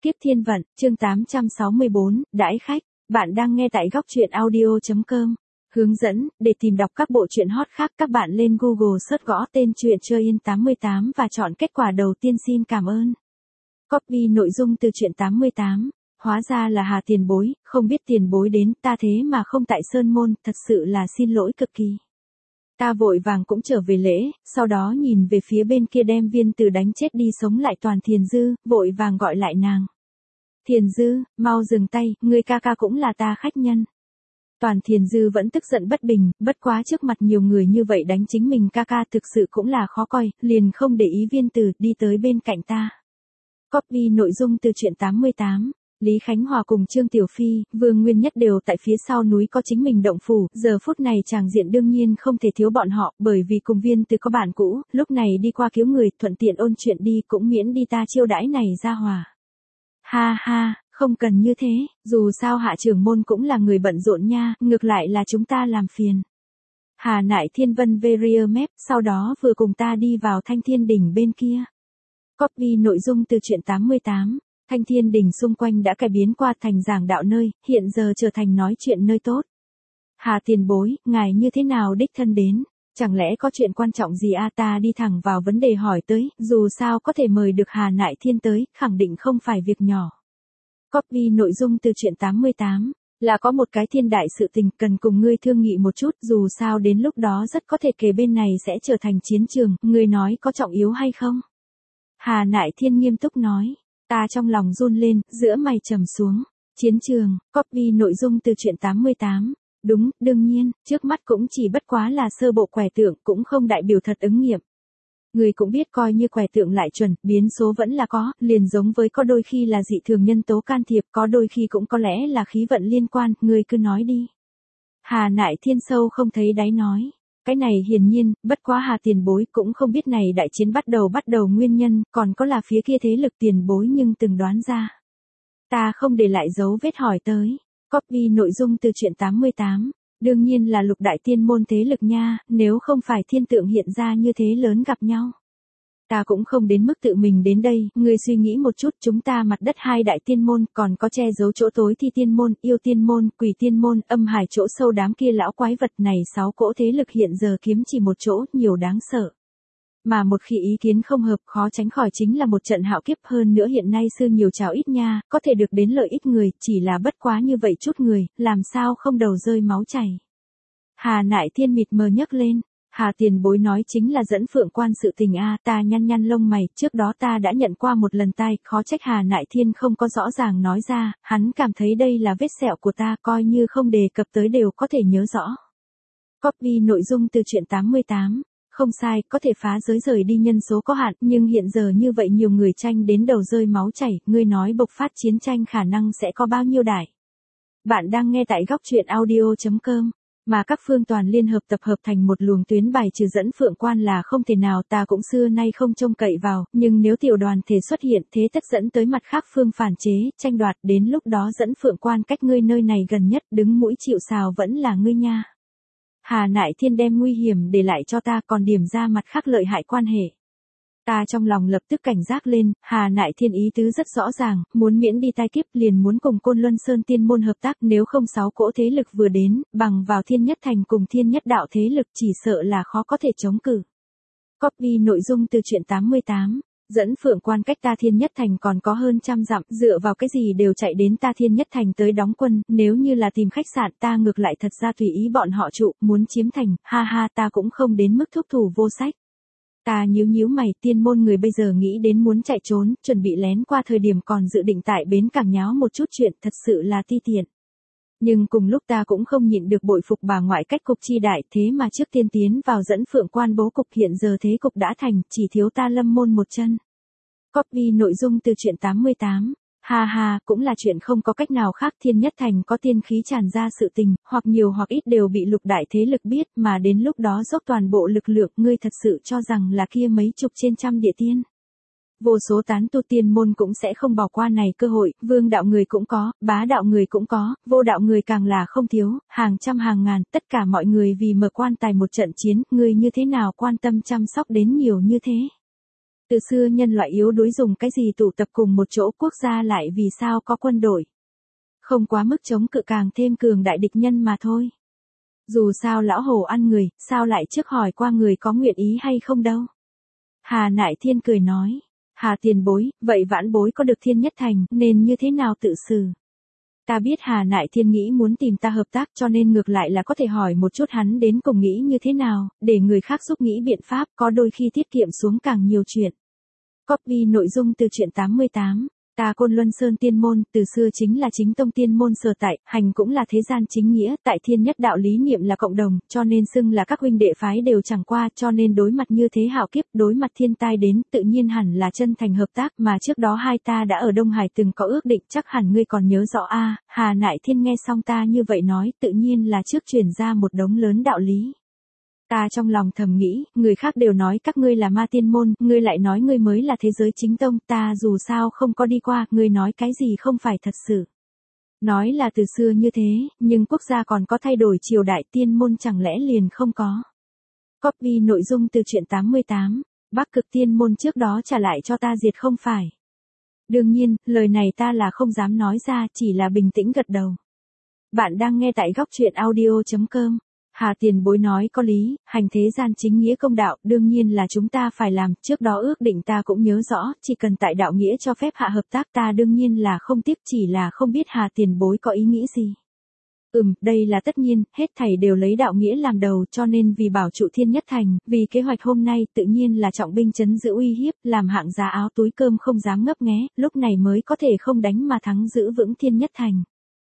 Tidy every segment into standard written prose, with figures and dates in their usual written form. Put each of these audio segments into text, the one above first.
Kiếp thiên vận, chương 864, đãi khách. Bạn đang nghe tại góc truyện audio.com. Hướng dẫn, để tìm đọc các bộ truyện hot khác các bạn lên Google search gõ tên truyện Chơi In 88 và chọn kết quả đầu tiên. Xin cảm ơn. Copy nội dung từ truyện 88. Hóa ra là Hà tiền bối, không biết tiền bối đến ta thế mà không tại Sơn Môn, thật sự là xin lỗi cực kỳ. Ta vội vàng cũng trở về lễ, sau đó nhìn về phía bên kia đem Viên Từ đánh chết đi sống lại Toàn Thiền Dư, vội vàng gọi lại nàng. Thiền Dư, mau dừng tay, ngươi ca ca cũng là ta khách nhân. Toàn Thiền Dư vẫn tức giận bất bình, bất quá trước mặt nhiều người như vậy đánh chính mình ca ca thực sự cũng là khó coi, liền không để ý Viên Từ đi tới bên cạnh ta. Copy nội dung từ truyện 88. Lý Khánh Hòa cùng Trương Tiểu Phi, Vương Nguyên Nhất đều tại phía sau núi có chính mình động phủ, giờ phút này tràng diện đương nhiên không thể thiếu bọn họ, bởi vì cùng Viên Từ có bạn cũ, lúc này đi qua cứu người, thuận tiện ôn chuyện đi cũng miễn đi ta chiêu đãi này ra hòa. Ha ha, không cần như thế, dù sao Hạ trưởng môn cũng là người bận rộn nha, ngược lại là chúng ta làm phiền. Hà Nại Thiên Vân Veria Mép, sau đó vừa cùng ta đi vào Thanh Thiên Đỉnh bên kia. Copy nội dung từ truyện 88. Thanh Thiên Đỉnh xung quanh đã cải biến qua thành giảng đạo nơi, hiện giờ trở thành nói chuyện nơi tốt. Hà tiền bối, ngài như thế nào đích thân đến? Chẳng lẽ có chuyện quan trọng gì ta đi thẳng vào vấn đề hỏi tới, dù sao có thể mời được Hà Nại Thiên tới, khẳng định không phải việc nhỏ. Copy nội dung từ truyện 88. Là có một cái thiên đại sự tình cần cùng ngươi thương nghị một chút, dù sao đến lúc đó rất có thể kề bên này sẽ trở thành chiến trường, ngươi nói có trọng yếu hay không? Hà Nại Thiên nghiêm túc nói. Ta trong lòng run lên, giữa mày trầm xuống. Chiến trường, copy nội dung từ truyện 88. Đúng, đương nhiên, trước mắt cũng chỉ bất quá là sơ bộ quẻ tượng, cũng không đại biểu thật ứng nghiệm. Người cũng biết coi như quẻ tượng lại chuẩn, biến số vẫn là có, liền giống với có đôi khi là dị thường nhân tố can thiệp, có đôi khi cũng có lẽ là khí vận liên quan, người cứ nói đi. Hà Nại Thiên sâu không thấy đáy nói. Cái này hiển nhiên, bất quá Hà tiền bối cũng không biết này đại chiến bắt đầu nguyên nhân, còn có là phía kia thế lực tiền bối nhưng từng đoán ra. Ta không để lại dấu vết hỏi tới. Copy nội dung từ truyện 88. Đương nhiên là Lục đại tiên môn thế lực nha, nếu không phải thiên tượng hiện ra như thế lớn gặp nhau. Ta cũng không đến mức tự mình đến đây, ngươi suy nghĩ một chút, chúng ta mặt đất hai đại tiên môn, còn có che giấu chỗ tối Thi tiên môn, Yêu tiên môn, Quỷ tiên môn, Âm hải chỗ sâu đám kia lão quái vật này 6 cỗ thế lực hiện giờ kiếm chỉ một chỗ, nhiều đáng sợ. Mà một khi ý kiến không hợp khó tránh khỏi chính là một trận hạo kiếp, hơn nữa hiện nay sư nhiều cháo ít nha, có thể được đến lợi ích người, chỉ là bất quá như vậy chút người, làm sao không đầu rơi máu chảy. Hà Nại Thiên mịt mờ nhấc lên. Hà tiền bối nói chính là dẫn Phượng Quan sự tình ta nhăn lông mày, trước đó ta đã nhận qua một lần tai, khó trách Hà Nại Thiên không có rõ ràng nói ra, hắn cảm thấy đây là vết sẹo của ta, coi như không đề cập tới đều có thể nhớ rõ. Copy nội dung từ truyện 88. Không sai, có thể phá giới rời đi nhân số có hạn, nhưng hiện giờ như vậy nhiều người tranh đến đầu rơi máu chảy, ngươi nói bộc phát chiến tranh khả năng sẽ có bao nhiêu đại. Bạn đang nghe tại góc truyện audio.com. Mà các phương toàn liên hợp tập hợp thành một luồng tuyến bài trừ dẫn Phượng Quan là không thể nào, ta cũng xưa nay không trông cậy vào, nhưng nếu tiểu đoàn thể xuất hiện thế tất dẫn tới mặt khác phương phản chế, tranh đoạt, đến lúc đó dẫn Phượng Quan cách ngươi nơi này gần nhất, đứng mũi chịu sào vẫn là ngươi nha. Hà Nại Thiên đem nguy hiểm để lại cho ta, còn điểm ra mặt khác lợi hại quan hệ. Ta trong lòng lập tức cảnh giác lên, Hà Nại Thiên ý tứ rất rõ ràng, muốn miễn đi tai kiếp liền muốn cùng Côn Luân Sơn tiên môn hợp tác, nếu không 6 cỗ thế lực vừa đến, bằng vào Thiên Nhất Thành cùng Thiên Nhất Đạo thế lực chỉ sợ là khó có thể chống cự. Copy nội dung từ truyện 88. Dẫn Phượng Quan cách ta Thiên Nhất Thành còn có hơn 100 dặm, dựa vào cái gì đều chạy đến ta Thiên Nhất Thành tới đóng quân, nếu như là tìm khách sạn ta ngược lại thật ra tùy ý bọn họ trụ, muốn chiếm thành, ha ha ta cũng không đến mức thúc thủ vô sách. Ta nhíu mày, tiên môn người bây giờ nghĩ đến muốn chạy trốn, chuẩn bị lén qua thời điểm còn dự định tại bến cảng nháo một chút chuyện, thật sự là ti tiện. Nhưng cùng lúc ta cũng không nhịn được bội phục bà ngoại cách cục chi đại, thế mà trước tiên tiến vào dẫn Phượng Quan bố cục, hiện giờ thế cục đã thành, chỉ thiếu ta Lâm môn một chân. Copy nội dung từ truyện 88. Ha ha, cũng là chuyện không có cách nào khác, Thiên Nhất Thành có tiên khí tràn ra sự tình, hoặc nhiều hoặc ít đều bị Lục đại thế lực biết, mà đến lúc đó dốc toàn bộ lực lượng, ngươi thật sự cho rằng là kia mấy chục trên trăm địa tiên. Vô số tán tu tiên môn cũng sẽ không bỏ qua này cơ hội, vương đạo người cũng có, bá đạo người cũng có, vô đạo người càng là không thiếu, hàng trăm hàng ngàn, tất cả mọi người vì mở quan tài một trận chiến, ngươi như thế nào quan tâm chăm sóc đến nhiều như thế. Từ xưa nhân loại yếu đuối dùng cái gì tụ tập cùng một chỗ, quốc gia lại vì sao có quân đội. Không quá mức chống cự càng thêm cường đại địch nhân mà thôi. Dù sao lão hổ ăn người, sao lại trước hỏi qua người có nguyện ý hay không đâu. Hà Nại Thiên cười nói. Hà tiền bối, vậy vãn bối có được Thiên Nhất Thành, nên như thế nào tự xử? Ta biết Hà Nại Thiên nghĩ muốn tìm ta hợp tác, cho nên ngược lại là có thể hỏi một chút hắn đến cùng nghĩ như thế nào, để người khác giúp nghĩ biện pháp, có đôi khi tiết kiệm xuống càng nhiều chuyện. Copy nội dung từ truyện 88. Ta Côn Luân Sơn tiên môn, từ xưa chính là chính tông tiên môn sở tại, hành cũng là thế gian chính nghĩa, tại thiên nhất đạo lý niệm là cộng đồng, cho nên xưng là các huynh đệ phái đều chẳng qua, cho nên đối mặt như thế hạo kiếp, đối mặt thiên tai đến, tự nhiên hẳn là chân thành hợp tác, mà trước đó hai ta đã ở Đông Hải từng có ước định, chắc hẳn ngươi còn nhớ rõ a. Hà Nại Thiên nghe xong ta như vậy nói, tự nhiên là trước truyền ra một đống lớn đạo lý. Ta trong lòng thầm nghĩ, người khác đều nói các ngươi là ma tiên môn, ngươi lại nói ngươi mới là thế giới chính tông, ta dù sao không có đi qua, ngươi nói cái gì không phải thật sự. Nói là từ xưa như thế, nhưng quốc gia còn có thay đổi triều đại, tiên môn chẳng lẽ liền không có. Copy nội dung từ truyện 88, Bắc Cực tiên môn trước đó trả lại cho ta diệt không phải. Đương nhiên, lời này ta là không dám nói ra, chỉ là bình tĩnh gật đầu. Bạn đang nghe tại góc truyện audio.com. Hà tiền bối nói có lý, hành thế gian chính nghĩa công đạo, đương nhiên là chúng ta phải làm, trước đó ước định ta cũng nhớ rõ, chỉ cần tại đạo nghĩa cho phép hạ hợp tác ta đương nhiên là không tiếc, chỉ là không biết Hà tiền bối có ý nghĩ gì. Đây là tất nhiên, hết thảy đều lấy đạo nghĩa làm đầu, cho nên vì bảo trụ Thiên Nhất Thành, vì kế hoạch hôm nay tự nhiên là trọng binh trấn giữ uy hiếp, làm hạng giá áo túi cơm không dám ngấp nghé, lúc này mới có thể không đánh mà thắng giữ vững Thiên Nhất Thành.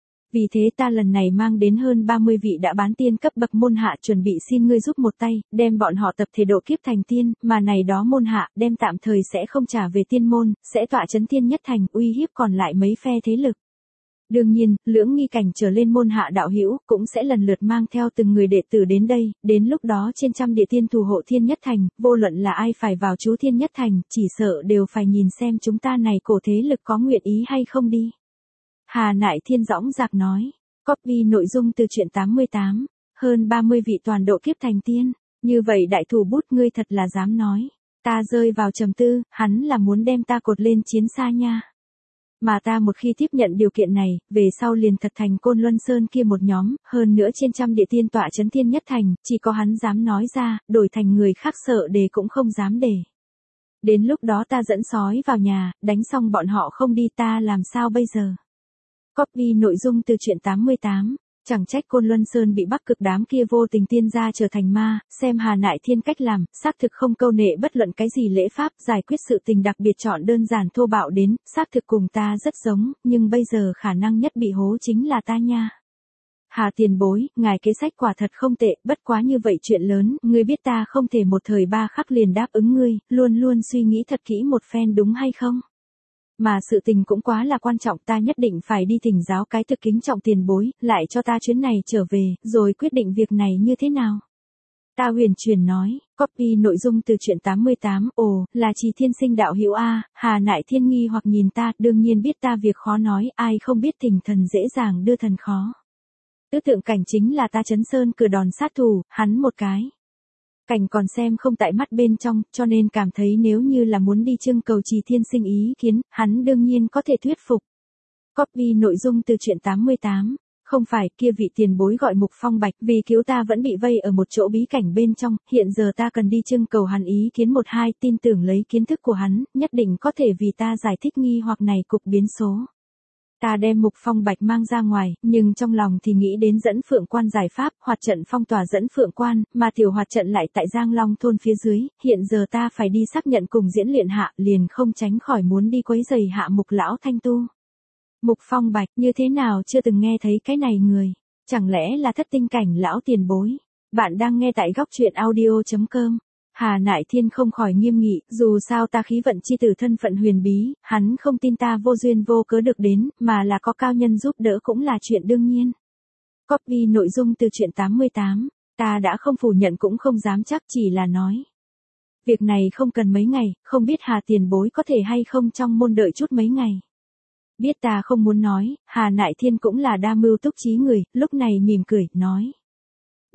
Vì thế ta lần này mang đến hơn 30 vị đã bán tiên cấp bậc môn hạ, chuẩn bị xin ngươi giúp một tay, đem bọn họ tập thể độ kiếp thành tiên, mà này đó môn hạ, đem tạm thời sẽ không trả về tiên môn, sẽ tọa trấn Thiên Nhất Thành, uy hiếp còn lại mấy phe thế lực. Đương nhiên, lưỡng nghi cảnh trở lên môn hạ đạo hữu cũng sẽ lần lượt mang theo từng người đệ tử đến đây, đến lúc đó trên trăm địa tiên thủ hộ Thiên Nhất Thành, vô luận là ai phải vào trú Thiên Nhất Thành, chỉ sợ đều phải nhìn xem chúng ta này cổ thế lực có nguyện ý hay không đi. Hà Nại Thiên dõng dạc nói. Copy nội dung từ truyện 88. Hơn 30 vị toàn độ kiếp thành tiên. Như vậy đại thủ bút ngươi thật là dám nói. Ta rơi vào trầm tư, hắn là muốn đem ta cột lên chiến xa nha. Mà ta một khi tiếp nhận điều kiện này, về sau liền thật thành Côn Luân Sơn kia một nhóm, hơn nữa trên trăm địa tiên tọa trấn Thiên Nhất Thành, chỉ có hắn dám nói ra, đổi thành người khác sợ đề cũng không dám đề. Đến lúc đó ta dẫn sói vào nhà, đánh xong bọn họ không đi ta làm sao bây giờ? Copy nội dung từ truyện 88. Chẳng trách Côn Luân Sơn bị Bắc Cực đám kia vô tình tiên gia trở thành ma, xem Hà Nại Thiên cách làm, xác thực không câu nệ bất luận cái gì lễ pháp, giải quyết sự tình đặc biệt chọn đơn giản thô bạo đến, xác thực cùng ta rất giống, nhưng bây giờ khả năng nhất bị hố chính là ta nha. Hà tiền bối, ngài kế sách quả thật không tệ, bất quá như vậy chuyện lớn, ngươi biết ta không thể một thời ba khắc liền đáp ứng ngươi, luôn luôn suy nghĩ thật kỹ một phen đúng hay không? Mà sự tình cũng quá là quan trọng, ta nhất định phải đi thỉnh giáo cái thực kính trọng tiền bối, lại cho ta chuyến này trở về, rồi quyết định việc này như thế nào. Ta huyền truyền nói, copy nội dung từ truyện 88, ồ, là Trì Thiên Sinh đạo hữu a. Hà Nại Thiên nghi hoặc nhìn ta, đương nhiên biết ta việc khó nói, ai không biết thỉnh thần dễ dàng đưa thần khó. Tứ tượng cảnh chính là ta chấn sơn cửa đòn sát thủ, hắn một cái. Cảnh còn xem không tại mắt bên trong, cho nên cảm thấy nếu như là muốn đi trưng cầu Trì Thiên Sinh ý kiến, hắn đương nhiên có thể thuyết phục. Copy nội dung từ truyện 88. Không phải, kia vị tiền bối gọi Mục Phong Bạch, vì cứu ta vẫn bị vây ở một chỗ bí cảnh bên trong, hiện giờ ta cần đi trưng cầu hắn ý kiến một hai, tin tưởng lấy kiến thức của hắn, nhất định có thể vì ta giải thích nghi hoặc này cục biến số. Ta đem Mục Phong Bạch mang ra ngoài, nhưng trong lòng thì nghĩ đến dẫn Phượng Quan giải pháp, hoạt trận phong tỏa dẫn Phượng Quan, mà tiểu hoạt trận lại tại Giang Long thôn phía dưới, hiện giờ ta phải đi xác nhận cùng diễn luyện hạ, liền không tránh khỏi muốn đi quấy giày hạ Mục lão thanh tu. Mục Phong Bạch, như thế nào chưa từng nghe thấy cái này người, chẳng lẽ là thất tinh cảnh lão tiền bối. Bạn đang nghe tại góc truyện audio.com. Hà Nại Thiên không khỏi nghiêm nghị, dù sao ta khí vận chi tử thân phận huyền bí, hắn không tin ta vô duyên vô cớ được đến, mà là có cao nhân giúp đỡ cũng là chuyện đương nhiên. Copy nội dung từ truyện 88, ta đã không phủ nhận cũng không dám chắc, chỉ là nói. Việc này không cần mấy ngày, không biết Hà tiền bối có thể hay không trong môn đợi chút mấy ngày. Biết ta không muốn nói, Hà Nại Thiên cũng là đa mưu túc trí người, lúc này mỉm cười, nói.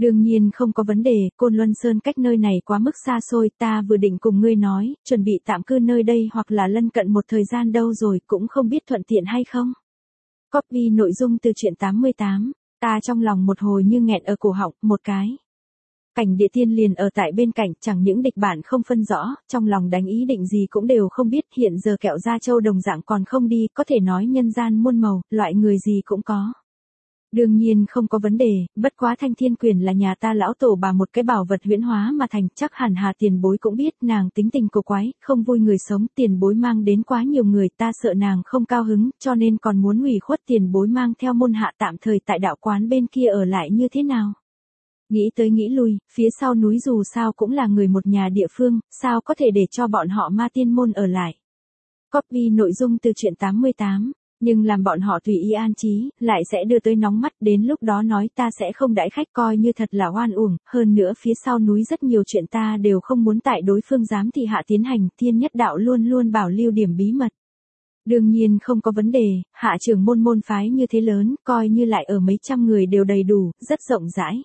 Đương nhiên không có vấn đề, Côn Luân Sơn cách nơi này quá mức xa xôi, ta vừa định cùng ngươi nói, chuẩn bị tạm cư nơi đây hoặc là lân cận một thời gian đâu rồi, cũng không biết thuận tiện hay không. Copy nội dung từ truyện 88, ta trong lòng một hồi như nghẹn ở cổ họng, một cái. Cảnh địa tiên liền ở tại bên cạnh, chẳng những địch bản không phân rõ, trong lòng đánh ý định gì cũng đều không biết, hiện giờ kẹo da châu đồng dạng còn không đi, có thể nói nhân gian muôn màu, loại người gì cũng có. Đương nhiên không có vấn đề, bất quá Thanh Thiên Quyền là nhà ta lão tổ bà một cái bảo vật huyễn hóa mà thành, chắc hẳn Hà tiền bối cũng biết, nàng tính tình cổ quái, không vui người sống, tiền bối mang đến quá nhiều người, ta sợ nàng không cao hứng, cho nên còn muốn ủy khuất tiền bối mang theo môn hạ tạm thời tại đạo quán bên kia ở lại như thế nào. Nghĩ tới nghĩ lui, phía sau núi dù sao cũng là người một nhà địa phương, sao có thể để cho bọn họ ma tiên môn ở lại. Copy nội dung từ truyện 88. Nhưng làm bọn họ tùy ý an trí, lại sẽ đưa tới nóng mắt, đến lúc đó nói ta sẽ không đãi khách, coi như thật là oan uổng, hơn nữa phía sau núi rất nhiều chuyện ta đều không muốn tại đối phương dám thị hạ tiến hành, Thiên Nhất Đạo luôn luôn bảo lưu điểm bí mật. Đương nhiên không có vấn đề, hạ trưởng môn phái như thế lớn, coi như lại ở mấy trăm người đều đầy đủ, rất rộng rãi.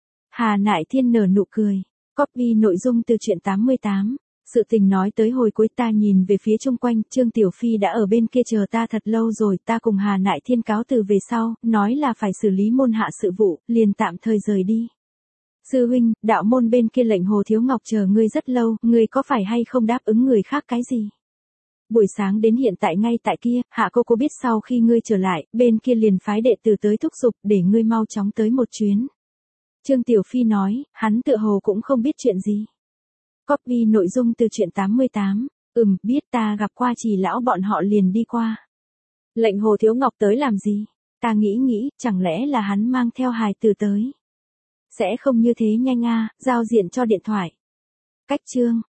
Hà Nại Thiên nở nụ cười. Copy nội dung từ truyện 88. Sự tình nói tới hồi cuối, ta nhìn về phía chung quanh, Trương Tiểu Phi đã ở bên kia chờ ta thật lâu rồi, ta cùng Hà Nại Thiên cáo từ về sau, nói là phải xử lý môn hạ sự vụ, liền tạm thời rời đi. Sư huynh, đạo môn bên kia lệnh Hồ Thiếu Ngọc chờ ngươi rất lâu, ngươi có phải hay không đáp ứng người khác cái gì? Buổi sáng đến hiện tại ngay tại kia, Hạ cô biết sau khi ngươi trở lại, bên kia liền phái đệ tử tới thúc giục để ngươi mau chóng tới một chuyến. Trương Tiểu Phi nói, hắn tựa hồ cũng không biết chuyện gì. Copy nội dung từ truyện 88. Biết, ta gặp qua Trì lão bọn họ liền đi qua. Lệnh Hồ Thiếu Ngọc tới làm gì? Ta nghĩ, chẳng lẽ là hắn mang theo hài tử tới? Sẽ không như thế nhanh giao diện cho điện thoại. Cách chương.